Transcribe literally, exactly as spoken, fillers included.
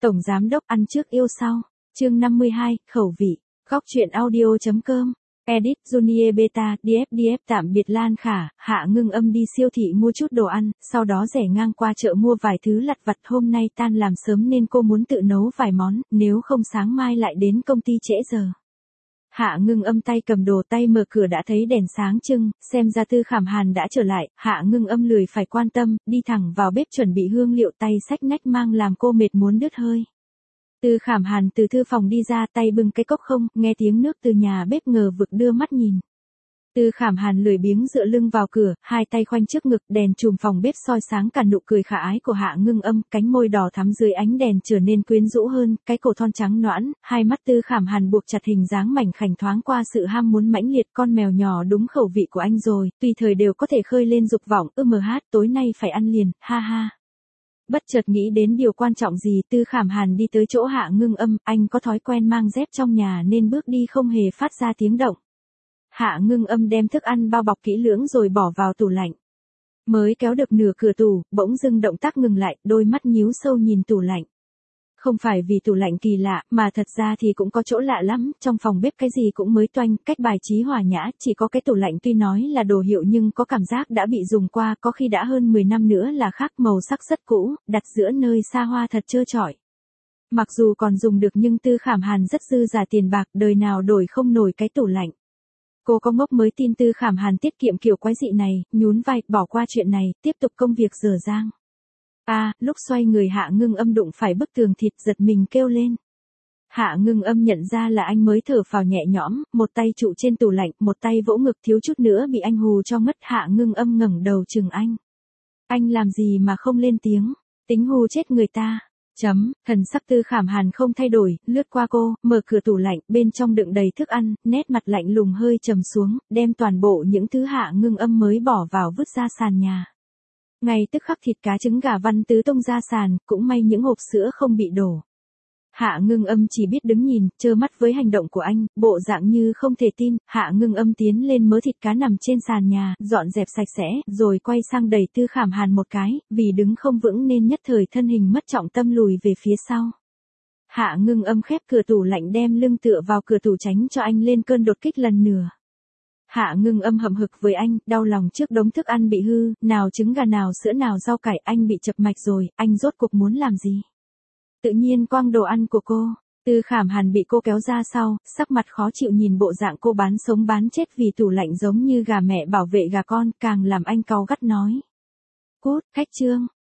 Tổng Giám Đốc ăn trước yêu sau. Chương năm mươi hai, khẩu vị. Góc truyện audio.com. Edit Junior Beta, đê ép đê ép tạm biệt Lan Khả, Hạ Ngưng Âm đi siêu thị mua chút đồ ăn, sau đó rẽ ngang qua chợ mua vài thứ lặt vặt, hôm nay tan làm sớm nên cô muốn tự nấu vài món, nếu không sáng mai lại đến công ty trễ giờ. Hạ Ngưng Âm tay cầm đồ, tay mở cửa đã thấy đèn sáng trưng, xem ra Tư Khảm Hàn đã trở lại. Hạ Ngưng Âm lười phải quan tâm, đi thẳng vào bếp chuẩn bị hương liệu, tay xách nách mang làm cô mệt muốn đứt hơi. Tư Khảm Hàn từ thư phòng đi ra, tay bưng cái cốc không, nghe tiếng nước từ nhà bếp ngờ vực đưa mắt nhìn. Tư Khảm Hàn lười biếng dựa lưng vào cửa, hai tay khoanh trước ngực, đèn chùm phòng bếp soi sáng cả nụ cười khả ái của Hạ Ngưng Âm, cánh môi đỏ thắm dưới ánh đèn trở nên quyến rũ hơn, cái cổ thon trắng nõn, hai mắt Tư Khảm Hàn buộc chặt hình dáng mảnh khảnh thoáng qua sự ham muốn mãnh liệt, con mèo nhỏ đúng khẩu vị của anh rồi, tùy thời đều có thể khơi lên dục vọng, ư mờ hát, tối nay phải ăn liền, ha ha. Bất chợt nghĩ đến điều quan trọng gì, Tư Khảm Hàn đi tới chỗ Hạ Ngưng Âm, anh có thói quen mang dép trong nhà nên bước đi không hề phát ra tiếng động. Hạ Ngưng Âm đem thức ăn bao bọc kỹ lưỡng rồi bỏ vào tủ lạnh. Mới kéo được nửa cửa tủ, bỗng dưng động tác ngừng lại, đôi mắt nhíu sâu nhìn tủ lạnh. Không phải vì tủ lạnh kỳ lạ, mà thật ra thì cũng có chỗ lạ lắm, trong phòng bếp cái gì cũng mới toanh, cách bài trí hòa nhã, chỉ có cái tủ lạnh tuy nói là đồ hiệu nhưng có cảm giác đã bị dùng qua, có khi đã hơn mười năm nữa là khác, màu sắc rất cũ, đặt giữa nơi xa hoa thật trơ trọi. Mặc dù còn dùng được nhưng Tư Khảm Hàn rất dư giả tiền bạc, đời nào đổi không nổi cái tủ lạnh. Cô có ngốc mới tin Tư Khảm Hàn tiết kiệm kiểu quái dị này, nhún vai, bỏ qua chuyện này, tiếp tục công việc dở dang. À, lúc xoay người Hạ Ngưng Âm đụng phải bức tường thịt, giật mình kêu lên. Hạ Ngưng Âm nhận ra là anh mới thở phào nhẹ nhõm, một tay trụ trên tủ lạnh, một tay vỗ ngực, thiếu chút nữa bị anh hù cho ngất. Hạ Ngưng Âm ngẩng đầu chừng anh. Anh làm gì mà không lên tiếng, tính hù chết người ta. Chấm, thần sắc Tư Khảm Hàn không thay đổi, lướt qua cô, mở cửa tủ lạnh, bên trong đựng đầy thức ăn, nét mặt lạnh lùng hơi trầm xuống, đem toàn bộ những thứ Hạ Ngưng Âm mới bỏ vào vứt ra sàn nhà. Ngay tức khắc thịt cá trứng gà văn tứ tung ra sàn, cũng may những hộp sữa không bị đổ. Hạ Ngưng Âm chỉ biết đứng nhìn, trơ mắt với hành động của anh, bộ dạng như không thể tin. Hạ Ngưng Âm tiến lên mớ thịt cá nằm trên sàn nhà, dọn dẹp sạch sẽ, rồi quay sang đẩy Tư Khảm Hàn một cái, vì đứng không vững nên nhất thời thân hình mất trọng tâm lùi về phía sau. Hạ Ngưng Âm khép cửa tủ lạnh, đem lưng tựa vào cửa tủ tránh cho anh lên cơn đột kích lần nữa. Hạ Ngưng Âm hậm hực với anh, đau lòng trước đống thức ăn bị hư, nào trứng gà nào sữa nào rau cải, anh bị chập mạch rồi, anh rốt cuộc muốn làm gì? Tự nhiên quăng đồ ăn của cô. Tư Khảm Hàn bị cô kéo ra sau, sắc mặt khó chịu nhìn bộ dạng cô bán sống bán chết vì tủ lạnh giống như gà mẹ bảo vệ gà con, càng làm anh cáu gắt nói. Cút, khách trương,